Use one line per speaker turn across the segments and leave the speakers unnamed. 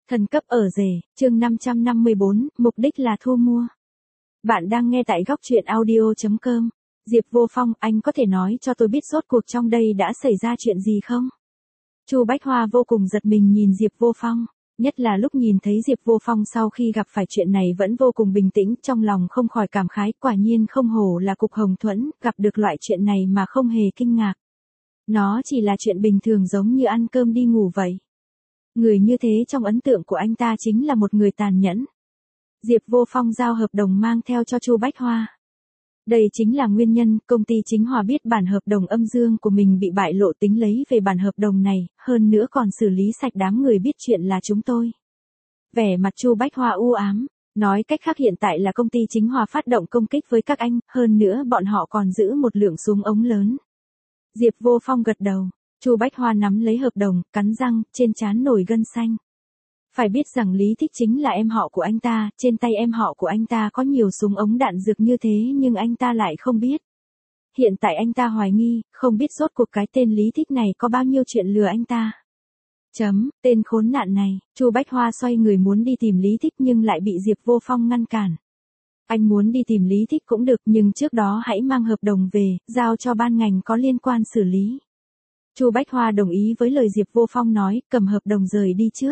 Thần cấp ở rể, chương 554, mục đích là thu mua. Bạn đang nghe tại góc truyện audio.com. Diệp Vô Phong, anh có thể nói cho tôi biết rốt cuộc trong đây đã xảy ra chuyện gì không? Chu Bách Hoa vô cùng giật mình nhìn Diệp Vô Phong, nhất là lúc nhìn thấy Diệp Vô Phong sau khi gặp phải chuyện này vẫn vô cùng bình tĩnh, trong lòng không khỏi cảm khái, quả nhiên không hổ là cục hồng thuẫn, gặp được loại chuyện này mà không hề kinh ngạc. Nó chỉ là chuyện bình thường giống như ăn cơm đi ngủ vậy. Người như thế trong ấn tượng của anh ta chính là một người tàn nhẫn. Diệp Vô Phong giao hợp đồng mang theo cho Chu Bách Hoa. Đây chính là nguyên nhân công ty Chính Hòa biết bản hợp đồng âm dương của mình bị bại lộ, tính lấy về bản hợp đồng này, hơn nữa còn xử lý sạch đám người biết chuyện là chúng tôi. Vẻ mặt Chu Bách Hoa u ám, nói cách khác hiện tại là công ty Chính Hòa phát động công kích với các anh, hơn nữa bọn họ còn giữ một lượng súng ống lớn. Diệp Vô Phong gật đầu. Chu Bách Hoa nắm lấy hợp đồng, cắn răng, trên trán nổi gân xanh. Phải biết rằng Lý Thích chính là em họ của anh ta, trên tay em họ của anh ta có nhiều súng ống đạn dược như thế nhưng anh ta lại không biết. Hiện tại anh ta hoài nghi, không biết rốt cuộc cái tên Lý Thích này có bao nhiêu chuyện lừa anh ta. Tên khốn nạn này, Chu Bách Hoa xoay người muốn đi tìm Lý Thích nhưng lại bị Diệp Vô Phong ngăn cản. Anh muốn đi tìm Lý Thích cũng được nhưng trước đó hãy mang hợp đồng về, giao cho ban ngành có liên quan xử lý. Chu Bách Hoa đồng ý với lời Diệp Vô Phong nói, cầm hợp đồng rời đi trước.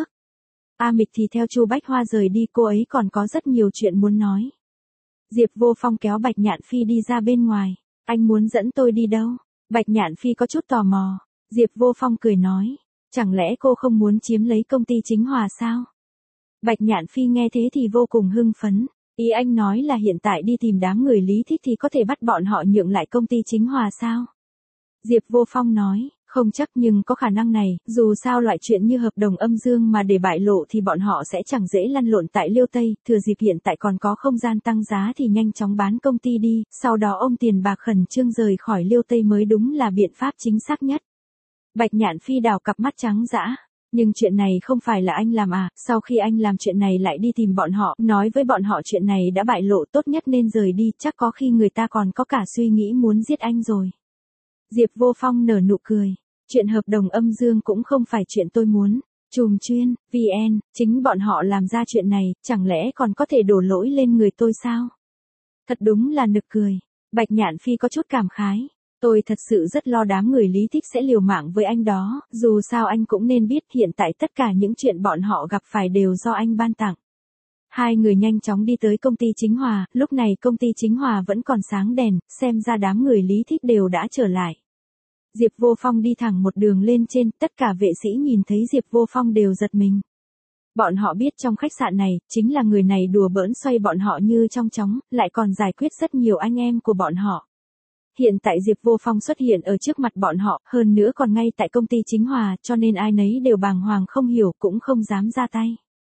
A Mịch thì theo Chu Bách Hoa rời đi, cô ấy còn có rất nhiều chuyện muốn nói. Diệp Vô Phong kéo Bạch Nhạn Phi đi ra bên ngoài. Anh muốn dẫn tôi đi đâu? Bạch Nhạn Phi có chút tò mò. Diệp Vô Phong cười nói. Chẳng lẽ cô không muốn chiếm lấy công ty Chính Hòa sao? Bạch Nhạn Phi nghe thế thì vô cùng hưng phấn. Ý anh nói là hiện tại đi tìm đám người Lý Thích thì có thể bắt bọn họ nhượng lại công ty Chính Hòa sao? Diệp Vô Phong nói, không chắc nhưng có khả năng này, dù sao loại chuyện như hợp đồng âm dương mà để bại lộ thì bọn họ sẽ chẳng dễ lăn lộn tại Liêu Tây, thừa dịp hiện tại còn có không gian tăng giá thì nhanh chóng bán công ty đi, sau đó ông tiền bạc khẩn trương rời khỏi Liêu Tây mới đúng là biện pháp chính xác nhất. Bạch Nhạn Phi đào cặp mắt trắng dã. Nhưng chuyện này không phải là anh làm à, sau khi anh làm chuyện này lại đi tìm bọn họ, nói với bọn họ chuyện này đã bại lộ, tốt nhất nên rời đi, chắc có khi người ta còn có cả suy nghĩ muốn giết anh rồi. Diệp Vô Phong nở nụ cười. Chuyện hợp đồng âm dương cũng không phải chuyện tôi muốn. Chùm chuyên, VN, chính bọn họ làm ra chuyện này, chẳng lẽ còn có thể đổ lỗi lên người tôi sao? Thật đúng là nực cười. Bạch Nhạn Phi có chút cảm khái. Tôi thật sự rất lo đám người Lý Thích sẽ liều mạng với anh đó, dù sao anh cũng nên biết hiện tại tất cả những chuyện bọn họ gặp phải đều do anh ban tặng. Hai người nhanh chóng đi tới công ty Chính Hòa, lúc này công ty Chính Hòa vẫn còn sáng đèn, xem ra đám người Lý Thích đều đã trở lại. Diệp Vô Phong đi thẳng một đường lên trên, tất cả vệ sĩ nhìn thấy Diệp Vô Phong đều giật mình. Bọn họ biết trong khách sạn này, chính là người này đùa bỡn xoay bọn họ như trong chóng, lại còn giải quyết rất nhiều anh em của bọn họ. Hiện tại Diệp Vô Phong xuất hiện ở trước mặt bọn họ, hơn nữa còn ngay tại công ty Chính Hòa, cho nên ai nấy đều bàng hoàng không hiểu, cũng không dám ra tay.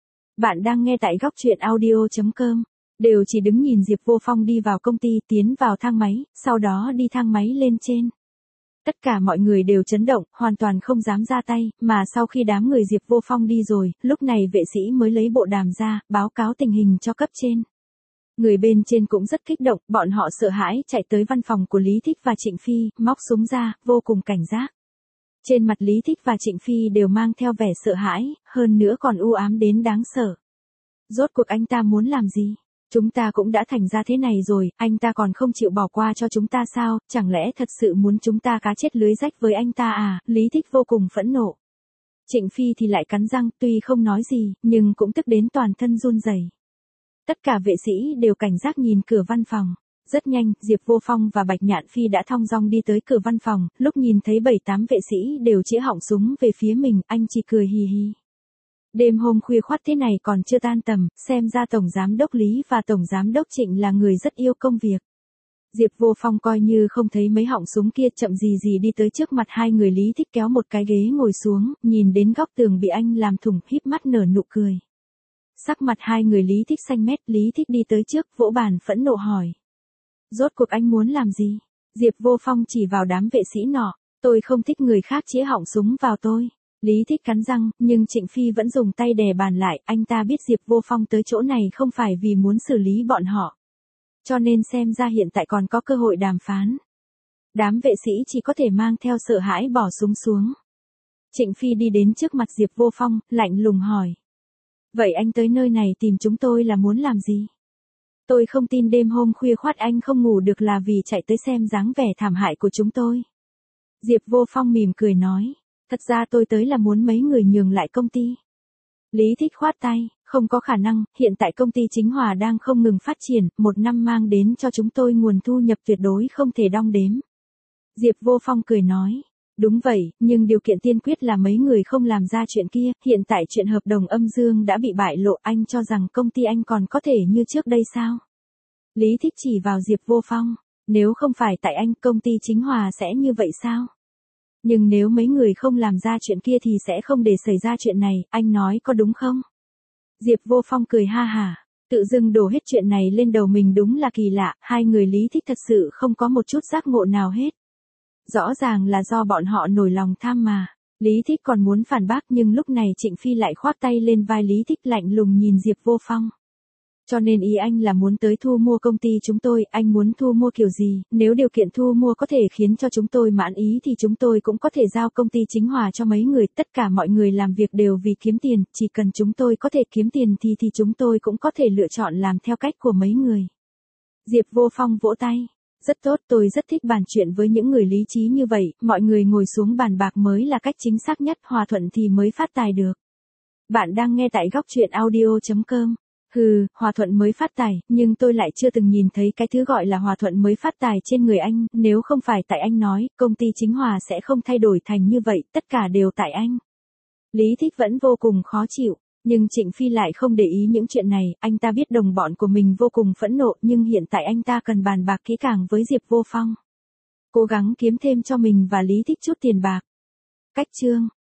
Bạn đang nghe tại góc truyện audio.com, đều chỉ đứng nhìn Diệp Vô Phong đi vào công ty, tiến vào thang máy, sau đó đi thang máy lên trên. Tất cả mọi người đều chấn động, hoàn toàn không dám ra tay, mà sau khi đám người Diệp Vô Phong đi rồi, lúc này vệ sĩ mới lấy bộ đàm ra, báo cáo tình hình cho cấp trên. Người bên trên cũng rất kích động, bọn họ sợ hãi chạy tới văn phòng của Lý Thích và Trịnh Phi, móc súng ra, vô cùng cảnh giác. Trên mặt Lý Thích và Trịnh Phi đều mang theo vẻ sợ hãi, hơn nữa còn u ám đến đáng sợ. Rốt cuộc anh ta muốn làm gì? Chúng ta cũng đã thành ra thế này rồi, anh ta còn không chịu bỏ qua cho chúng ta sao, chẳng lẽ thật sự muốn chúng ta cá chết lưới rách với anh ta à? Lý Thích vô cùng phẫn nộ. Trịnh Phi thì lại cắn răng, tuy không nói gì, nhưng cũng tức đến toàn thân run rẩy. Tất cả vệ sĩ đều cảnh giác nhìn cửa văn phòng. Rất nhanh, Diệp Vô Phong và Bạch Nhạn Phi đã thong dong đi tới cửa văn phòng, lúc nhìn thấy 7-8 vệ sĩ đều chĩa họng súng về phía mình, anh chỉ cười hì hì. Đêm hôm khuya khoắt thế này còn chưa tan tầm, xem ra Tổng Giám đốc Lý và Tổng Giám đốc Trịnh là người rất yêu công việc. Diệp Vô Phong coi như không thấy mấy họng súng kia, chậm gì gì đi tới trước mặt hai người Lý Thích, kéo một cái ghế ngồi xuống, nhìn đến góc tường bị anh làm thủng, híp mắt nở nụ cười. Sắc mặt hai người Lý Thích xanh mét, Lý Thích đi tới trước, vỗ bàn phẫn nộ hỏi. Rốt cuộc anh muốn làm gì? Diệp Vô Phong chỉ vào đám vệ sĩ nọ, tôi không thích người khác chĩa họng súng vào tôi. Lý Thích cắn răng, nhưng Trịnh Phi vẫn dùng tay đè bàn lại, anh ta biết Diệp Vô Phong tới chỗ này không phải vì muốn xử lý bọn họ. Cho nên xem ra hiện tại còn có cơ hội đàm phán. Đám vệ sĩ chỉ có thể mang theo sợ hãi bỏ súng xuống. Trịnh Phi đi đến trước mặt Diệp Vô Phong, lạnh lùng hỏi. Vậy anh tới nơi này tìm chúng tôi là muốn làm gì? Tôi không tin đêm hôm khuya khoắt anh không ngủ được là vì chạy tới xem dáng vẻ thảm hại của chúng tôi. Diệp Vô Phong mỉm cười nói, thật ra tôi tới là muốn mấy người nhường lại công ty. Lý Thích khoát tay, không có khả năng, hiện tại công ty Chính Hòa đang không ngừng phát triển, một năm mang đến cho chúng tôi nguồn thu nhập tuyệt đối không thể đong đếm. Diệp Vô Phong cười nói, đúng vậy, nhưng điều kiện tiên quyết là mấy người không làm ra chuyện kia, hiện tại chuyện hợp đồng âm dương đã bị bại lộ, anh cho rằng công ty anh còn có thể như trước đây sao? Lý Thích chỉ vào Diệp Vô Phong, nếu không phải tại anh, công ty Chính Hòa sẽ như vậy sao? Nhưng nếu mấy người không làm ra chuyện kia thì sẽ không để xảy ra chuyện này, anh nói có đúng không? Diệp Vô Phong cười ha hả, tự dưng đổ hết chuyện này lên đầu mình đúng là kỳ lạ, hai người Lý Thích thật sự không có một chút giác ngộ nào hết. Rõ ràng là do bọn họ nổi lòng tham mà. Lý Thích còn muốn phản bác nhưng lúc này Trịnh Phi lại khoác tay lên vai Lý Thích lạnh lùng nhìn Diệp Vô Phong. Cho nên ý anh là muốn tới thu mua công ty chúng tôi, anh muốn thu mua kiểu gì, nếu điều kiện thu mua có thể khiến cho chúng tôi mãn ý thì chúng tôi cũng có thể giao công ty Chính Hòa cho mấy người, tất cả mọi người làm việc đều vì kiếm tiền, chỉ cần chúng tôi có thể kiếm tiền thì chúng tôi cũng có thể lựa chọn làm theo cách của mấy người. Diệp Vô Phong vỗ tay. Rất tốt, tôi rất thích bàn chuyện với những người lý trí như vậy, mọi người ngồi xuống bàn bạc mới là cách chính xác nhất, hòa thuận thì mới phát tài được. Bạn đang nghe tại góc truyện audio.com. Hừ, hòa thuận mới phát tài, nhưng tôi lại chưa từng nhìn thấy cái thứ gọi là hòa thuận mới phát tài trên người anh, nếu không phải tại anh nói, công ty Chính Hòa sẽ không thay đổi thành như vậy, tất cả đều tại anh. Lý Thích vẫn vô cùng khó chịu. Nhưng Trịnh Phi lại không để ý những chuyện này, anh ta biết đồng bọn của mình vô cùng phẫn nộ nhưng hiện tại anh ta cần bàn bạc kỹ càng với Diệp Vô Phong. Cố gắng kiếm thêm cho mình và Lý Thích chút tiền bạc. Cách chương